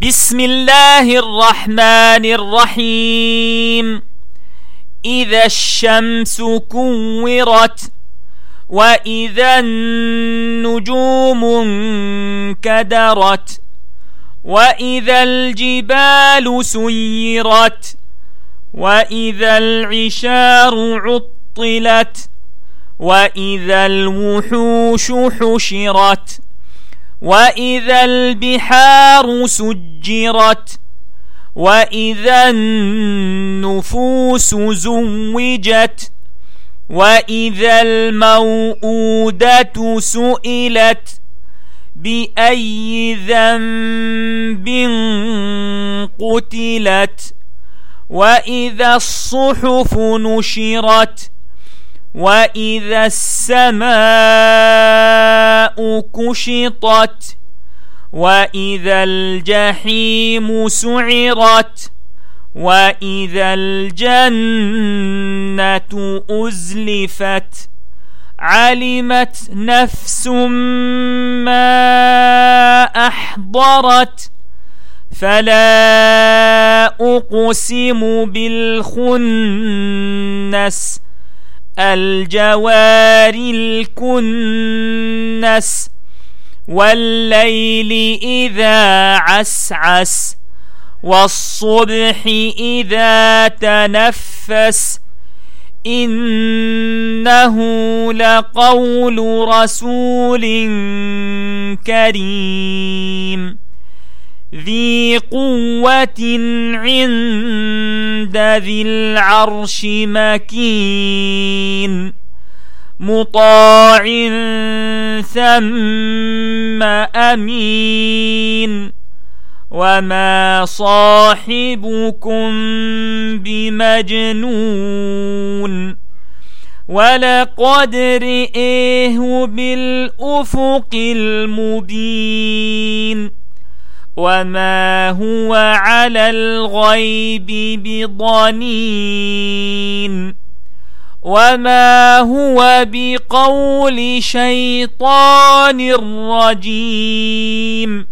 بسم الله الرحمن الرحيم. إذا الشمس كورت وإذا النجوم انكدرت وإذا الجبال سيرت وإذا العشار عطلت وإذا الوحوش حشرت وإذا البحار سجرت وإذا النفوس زوجت وإذا الموءودة سئلت بأي ذنب قتلت وإذا الصحف نشرت وإذا السماء كشطت وإذا الجحيم سعرت وإذا الجنة أزلفت علمت نفس ما أحضرت فلا أقسم بالخنس الجوار الكنس والليل إذا عسعس والصبح إذا تنفس إنه لقول رسول كريم ذي قوة عند ذي العرش مكين مطاع ثم أمين وما صاحبكم بمجنون ولقد رئيه بالأفق المبين وما هو على الغيب بضنين وما هو بقول شيطان رجيم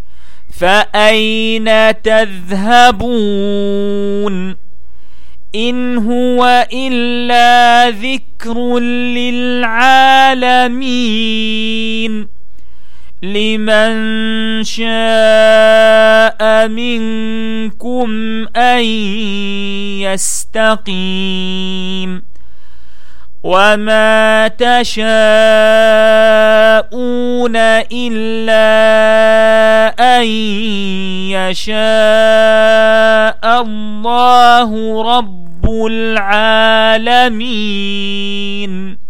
فأين تذهبون إن هو إلا ذكر للعالمين لمن شاء منكم أن يستقيم وما تشاءون إلا أن يشاء الله رب العالمين.